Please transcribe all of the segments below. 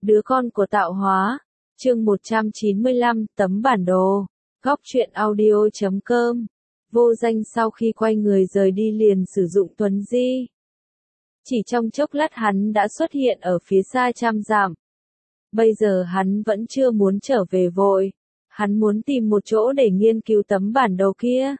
Đứa con của tạo hóa. Chương 195, tấm bản đồ. Góc truyện audio.com. Vô Danh sau khi quay người rời đi liền sử dụng Tuấn Di. Chỉ trong chốc lát hắn đã xuất hiện ở phía xa trăm dặm. Bây giờ hắn vẫn chưa muốn trở về vội. Hắn muốn tìm một chỗ để nghiên cứu tấm bản đồ kia.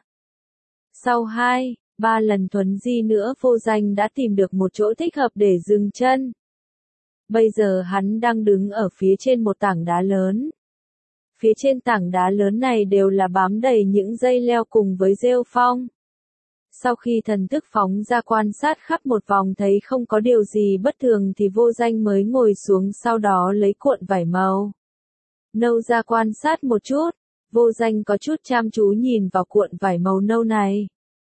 Sau 2-3 lần Tuấn Di nữa Vô Danh đã tìm được một chỗ thích hợp để dừng chân. Bây giờ hắn đang đứng ở phía trên một tảng đá lớn. Phía trên tảng đá lớn này đều là bám đầy những dây leo cùng với rêu phong. Sau khi thần thức phóng ra quan sát khắp một vòng thấy không có điều gì bất thường thì Vô Danh mới ngồi xuống, sau đó lấy cuộn vải màu nâu ra quan sát một chút. Vô Danh có chút chăm chú nhìn vào cuộn vải màu nâu này.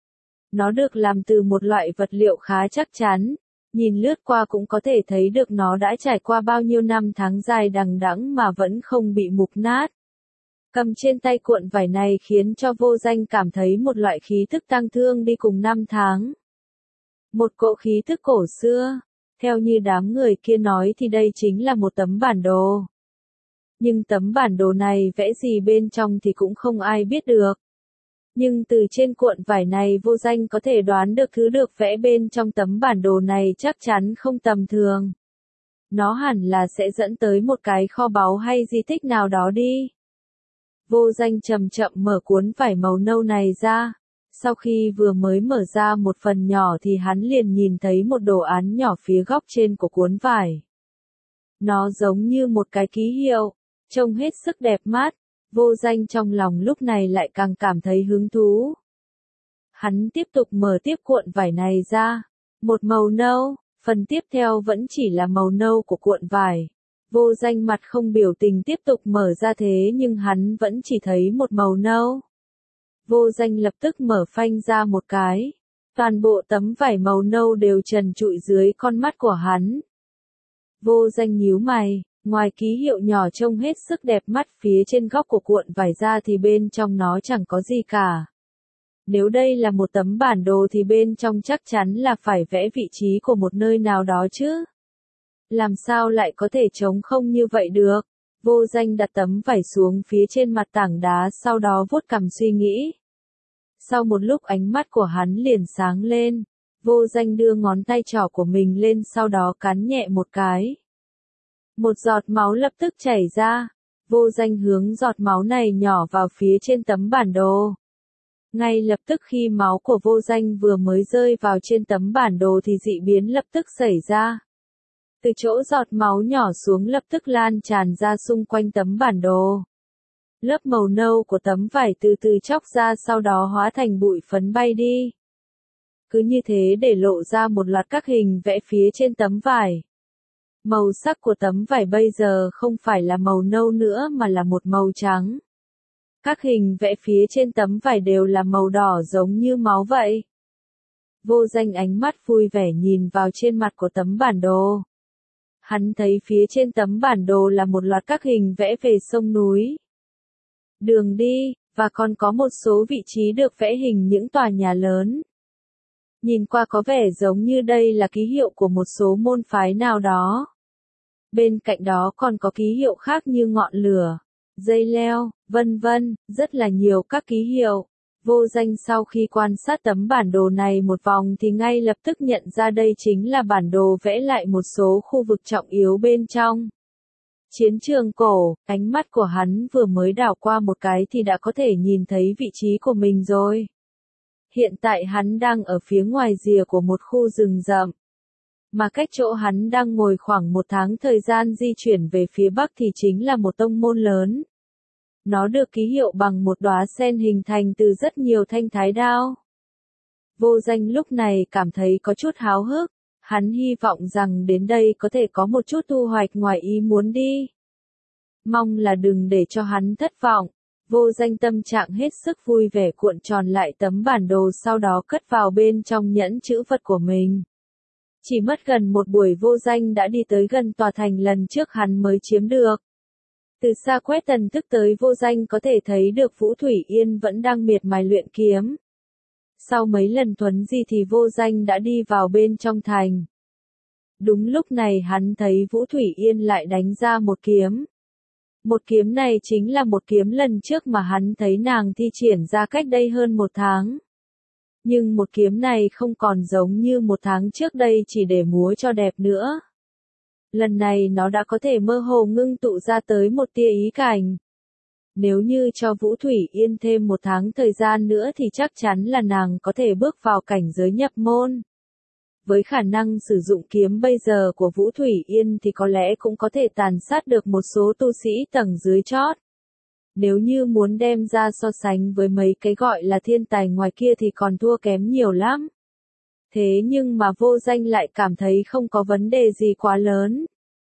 Nó được làm từ một loại vật liệu khá chắc chắn. Nhìn lướt qua cũng có thể thấy được nó đã trải qua bao nhiêu năm tháng dài đằng đẵng mà vẫn không bị mục nát. Cầm trên tay cuộn vải này khiến cho Vô Danh cảm thấy một loại khí thức tang thương đi cùng năm tháng. Một cỗ khí thức cổ xưa. Theo như đám người kia nói thì đây chính là một tấm bản đồ. Nhưng tấm bản đồ này vẽ gì bên trong thì cũng không ai biết được. Nhưng từ trên cuộn vải này Vô Danh có thể đoán được thứ được vẽ bên trong tấm bản đồ này chắc chắn không tầm thường. Nó hẳn là sẽ dẫn tới một cái kho báu hay di tích nào đó đi. Vô Danh chậm chậm mở cuốn vải màu nâu này ra. Sau khi vừa mới mở ra một phần nhỏ thì hắn liền nhìn thấy một đồ án nhỏ phía góc trên của cuốn vải. Nó giống như một cái ký hiệu, trông hết sức đẹp mắt. Vô Danh trong lòng lúc này lại càng cảm thấy hứng thú. Hắn tiếp tục mở tiếp cuộn vải này ra. Một màu nâu, phần tiếp theo vẫn chỉ là màu nâu của cuộn vải. Vô Danh mặt không biểu tình tiếp tục mở ra thế nhưng hắn vẫn chỉ thấy một màu nâu. Vô Danh lập tức mở phanh ra một cái. Toàn bộ tấm vải màu nâu đều trần trụi dưới con mắt của hắn. Vô Danh nhíu mày. Ngoài ký hiệu nhỏ trông hết sức đẹp mắt phía trên góc của cuộn vải ra thì bên trong nó chẳng có gì cả. Nếu đây là một tấm bản đồ thì bên trong chắc chắn là phải vẽ vị trí của một nơi nào đó chứ. Làm sao lại có thể trống không như vậy được? Vô Danh đặt tấm vải xuống phía trên mặt tảng đá, sau đó vuốt cằm suy nghĩ. Sau một lúc ánh mắt của hắn liền sáng lên. Vô Danh đưa ngón tay trỏ của mình lên, sau đó cắn nhẹ một cái. Một giọt máu lập tức chảy ra. Vô Danh hướng giọt máu này nhỏ vào phía trên tấm bản đồ. Ngay lập tức khi máu của Vô Danh vừa mới rơi vào trên tấm bản đồ thì dị biến lập tức xảy ra. Từ chỗ giọt máu nhỏ xuống lập tức lan tràn ra xung quanh tấm bản đồ. Lớp màu nâu của tấm vải từ từ chóc ra, sau đó hóa thành bụi phấn bay đi. Cứ như thế để lộ ra một loạt các hình vẽ phía trên tấm vải. Màu sắc của tấm vải bây giờ không phải là màu nâu nữa mà là một màu trắng. Các hình vẽ phía trên tấm vải đều là màu đỏ giống như máu vậy. Vô Danh ánh mắt vui vẻ nhìn vào trên mặt của tấm bản đồ. Hắn thấy phía trên tấm bản đồ là một loạt các hình vẽ về sông núi, đường đi, và còn có một số vị trí được vẽ hình những tòa nhà lớn. Nhìn qua có vẻ giống như đây là ký hiệu của một số môn phái nào đó. Bên cạnh đó còn có ký hiệu khác như ngọn lửa, dây leo, vân vân, rất là nhiều các ký hiệu. Vô Danh sau khi quan sát tấm bản đồ này một vòng thì ngay lập tức nhận ra đây chính là bản đồ vẽ lại một số khu vực trọng yếu bên trong chiến trường cổ. Ánh mắt của hắn vừa mới đảo qua một cái thì đã có thể nhìn thấy vị trí của mình rồi. Hiện tại hắn đang ở phía ngoài rìa của một khu rừng rậm. Mà cách chỗ hắn đang ngồi khoảng một tháng thời gian di chuyển về phía bắc thì chính là một tông môn lớn. Nó được ký hiệu bằng một đóa sen hình thành từ rất nhiều thanh thái đao. Vô Danh lúc này cảm thấy có chút háo hức. Hắn hy vọng rằng đến đây có thể có một chút thu hoạch ngoài ý muốn đi. Mong là đừng để cho hắn thất vọng. Vô Danh tâm trạng hết sức vui vẻ cuộn tròn lại tấm bản đồ, sau đó cất vào bên trong nhẫn trữ vật của mình. Chỉ mất gần một buổi Vô Danh đã đi tới gần tòa thành lần trước hắn mới chiếm được. Từ xa quét thần thức tới Vô Danh có thể thấy được Vũ Thủy Yên vẫn đang miệt mài luyện kiếm. Sau mấy lần thuấn di thì Vô Danh đã đi vào bên trong thành. Đúng lúc này hắn thấy Vũ Thủy Yên lại đánh ra một kiếm. Một kiếm này chính là một kiếm lần trước mà hắn thấy nàng thi triển ra cách đây hơn một tháng. Nhưng một kiếm này không còn giống như một tháng trước đây chỉ để múa cho đẹp nữa. Lần này nó đã có thể mơ hồ ngưng tụ ra tới một tia ý cảnh. Nếu như cho Vũ Thủy Yên thêm một tháng thời gian nữa thì chắc chắn là nàng có thể bước vào cảnh giới nhập môn. Với khả năng sử dụng kiếm bây giờ của Vũ Thủy Yên thì có lẽ cũng có thể tàn sát được một số tu sĩ tầng dưới chót. Nếu như muốn đem ra so sánh với mấy cái gọi là thiên tài ngoài kia thì còn thua kém nhiều lắm. Thế nhưng mà Vô Danh lại cảm thấy không có vấn đề gì quá lớn.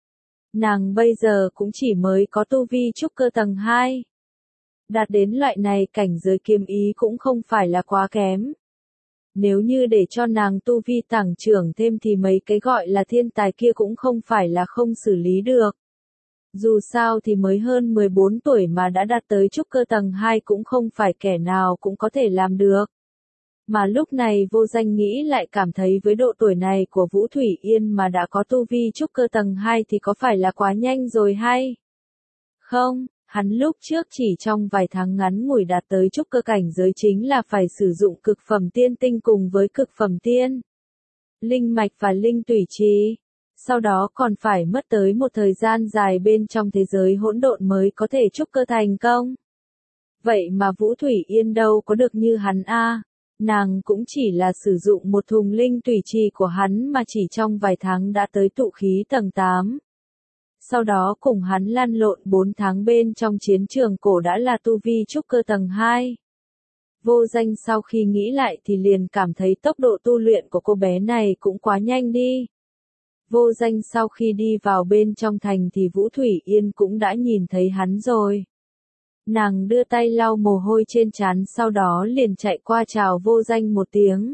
Nàng bây giờ cũng chỉ mới có tu vi trúc cơ tầng 2. Đạt đến loại này cảnh giới kiếm ý cũng không phải là quá kém. Nếu như để cho nàng tu vi tăng trưởng thêm thì mấy cái gọi là thiên tài kia cũng không phải là không xử lý được. Dù sao thì mới hơn 14 tuổi mà đã đạt tới trúc cơ tầng 2 cũng không phải kẻ nào cũng có thể làm được. Mà lúc này Vô Danh nghĩ lại cảm thấy với độ tuổi này của Vũ Thủy Yên mà đã có tu vi trúc cơ tầng 2 thì có phải là quá nhanh rồi hay? Không, hắn lúc trước chỉ trong vài tháng ngắn ngủi đạt tới trúc cơ cảnh giới chính là phải sử dụng cực phẩm tiên tinh cùng với cực phẩm tiên linh mạch và linh tủy trì. Sau đó còn phải mất tới một thời gian dài bên trong thế giới hỗn độn mới có thể trúc cơ thành công. Vậy mà Vũ Thủy Yên đâu có được như hắn a. Nàng cũng chỉ là sử dụng một thùng linh tủy trì của hắn mà chỉ trong vài tháng đã tới tụ khí tầng 8. Sau đó cùng hắn lăn lộn 4 tháng bên trong chiến trường cổ đã là tu vi trúc cơ tầng 2. Vô Danh sau khi nghĩ lại thì liền cảm thấy tốc độ tu luyện của cô bé này cũng quá nhanh đi. Vô Danh sau khi đi vào bên trong thành thì Vũ Thủy Yên cũng đã nhìn thấy hắn rồi. Nàng đưa tay lau mồ hôi trên trán sau đó liền chạy qua chào Vô Danh một tiếng.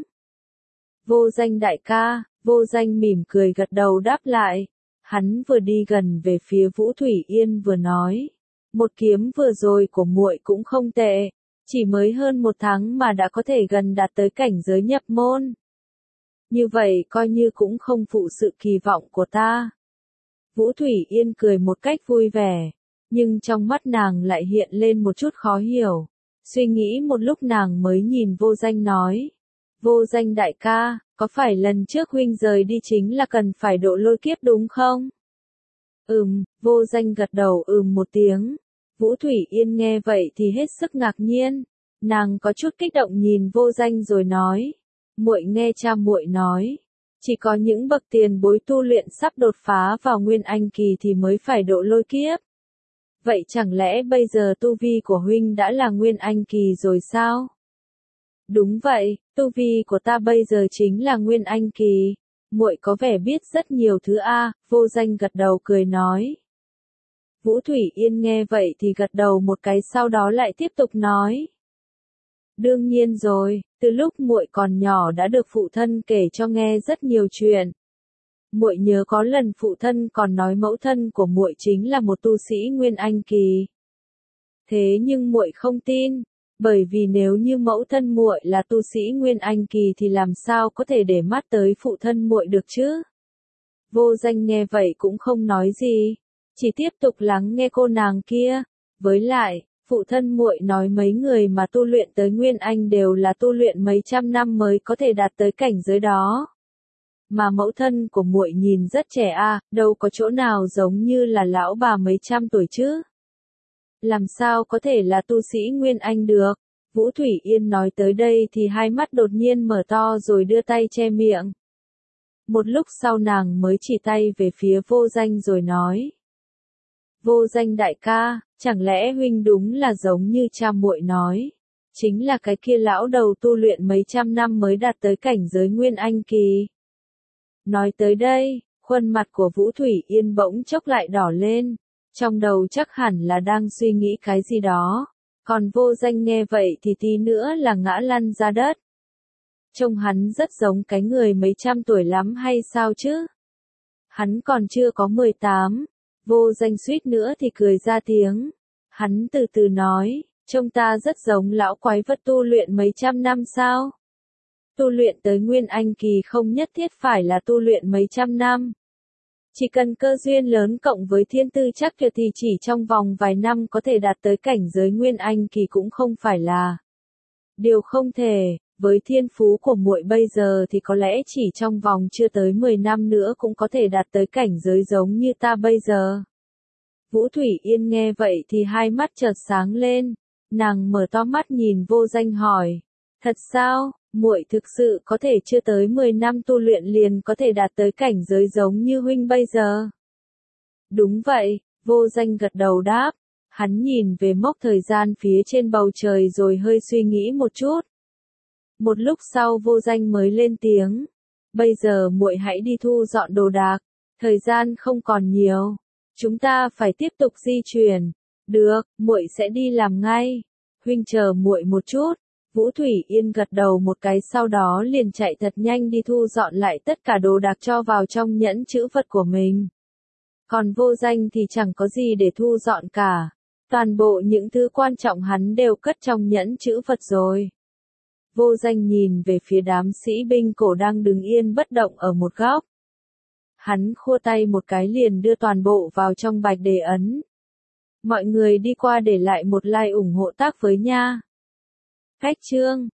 Vô Danh đại ca, Vô Danh mỉm cười gật đầu đáp lại. Hắn vừa đi gần về phía Vũ Thủy Yên vừa nói. Một kiếm vừa rồi của muội cũng không tệ. Chỉ mới hơn một tháng mà đã có thể gần đạt tới cảnh giới nhập môn. Như vậy coi như cũng không phụ sự kỳ vọng của ta. Vũ Thủy Yên cười một cách vui vẻ. Nhưng trong mắt nàng lại hiện lên một chút khó hiểu. Suy nghĩ một lúc nàng mới nhìn Vô Danh nói. Vô Danh đại ca, có phải lần trước huynh rời đi chính là cần phải độ lôi kiếp đúng không? Vô Danh gật đầu một tiếng. Vũ Thủy Yên nghe vậy thì hết sức ngạc nhiên. Nàng có chút kích động nhìn Vô Danh rồi nói. Muội nghe cha muội nói. Chỉ có những bậc tiền bối tu luyện sắp đột phá vào Nguyên Anh kỳ thì mới phải độ lôi kiếp. Vậy chẳng lẽ bây giờ tu vi của huynh đã là Nguyên Anh kỳ rồi sao? Đúng vậy, tu vi của ta bây giờ chính là Nguyên Anh kỳ. Muội có vẻ biết rất nhiều thứ a. Vô Danh gật đầu cười nói. Vũ Thủy Yên nghe vậy thì gật đầu một cái sau đó lại tiếp tục nói. Đương nhiên rồi, từ lúc muội còn nhỏ đã được phụ thân kể cho nghe rất nhiều chuyện. Muội nhớ có lần phụ thân còn nói mẫu thân của muội chính là một tu sĩ Nguyên Anh kỳ. Thế nhưng muội không tin, bởi vì nếu như mẫu thân muội là tu sĩ Nguyên Anh kỳ thì làm sao có thể để mắt tới phụ thân muội được chứ? Vô Danh nghe vậy cũng không nói gì, chỉ tiếp tục lắng nghe cô nàng kia. Với lại, phụ thân muội nói mấy người mà tu luyện tới Nguyên Anh đều là tu luyện mấy trăm năm mới có thể đạt tới cảnh giới đó. Mà mẫu thân của muội nhìn rất trẻ a, đâu có chỗ nào giống như là lão bà mấy trăm tuổi chứ. Làm sao có thể là tu sĩ Nguyên Anh được? Vũ Thủy Yên nói tới đây thì hai mắt đột nhiên mở to rồi đưa tay che miệng. Một lúc sau nàng mới chỉ tay về phía Vô Danh rồi nói. Vô Danh đại ca, chẳng lẽ huynh đúng là giống như cha muội nói. Chính là cái kia lão đầu tu luyện mấy trăm năm mới đạt tới cảnh giới Nguyên Anh kỳ. Nói tới đây, khuôn mặt của Vũ Thủy Yên bỗng chốc lại đỏ lên. Trong đầu chắc hẳn là đang suy nghĩ cái gì đó. Còn Vô Danh nghe vậy thì tí nữa là ngã lăn ra đất. Trông hắn rất giống cái người mấy trăm tuổi lắm hay sao chứ? Hắn còn chưa có 18. Vô Danh suýt nữa thì cười ra tiếng. Hắn từ từ nói, trông ta rất giống lão quái vật tu luyện mấy trăm năm sao? Tu luyện tới Nguyên Anh kỳ không nhất thiết phải là tu luyện mấy trăm năm. Chỉ cần cơ duyên lớn cộng với thiên tư chắc tuyệt thì chỉ trong vòng vài năm có thể đạt tới cảnh giới Nguyên Anh kỳ cũng không phải là điều không thể. Với thiên phú của muội bây giờ thì có lẽ chỉ trong vòng chưa tới 10 năm nữa cũng có thể đạt tới cảnh giới giống như ta bây giờ. Vũ Thủy Yên nghe vậy thì hai mắt chợt sáng lên, nàng mở to mắt nhìn Vô Danh hỏi, thật sao, muội thực sự có thể chưa tới 10 năm tu luyện liền có thể đạt tới cảnh giới giống như huynh bây giờ? Đúng vậy, Vô Danh gật đầu đáp, hắn nhìn về mốc thời gian phía trên bầu trời rồi hơi suy nghĩ một chút. Một lúc sau Vô Danh mới lên tiếng, bây giờ muội hãy đi thu dọn đồ đạc, thời gian không còn nhiều, chúng ta phải tiếp tục di chuyển. Được, muội sẽ đi làm ngay. Huynh chờ muội một chút. Vũ Thủy Yên gật đầu một cái sau đó liền chạy thật nhanh đi thu dọn lại tất cả đồ đạc cho vào trong nhẫn trữ vật của mình. Còn Vô Danh thì chẳng có gì để thu dọn cả. Toàn bộ những thứ quan trọng hắn đều cất trong nhẫn trữ vật rồi. Vô Danh nhìn về phía đám sĩ binh cổ đang đứng yên bất động ở một góc. Hắn khua tay một cái liền đưa toàn bộ vào trong bạch đề ấn. Mọi người đi qua để lại một like ủng hộ tác với nha. Cách chương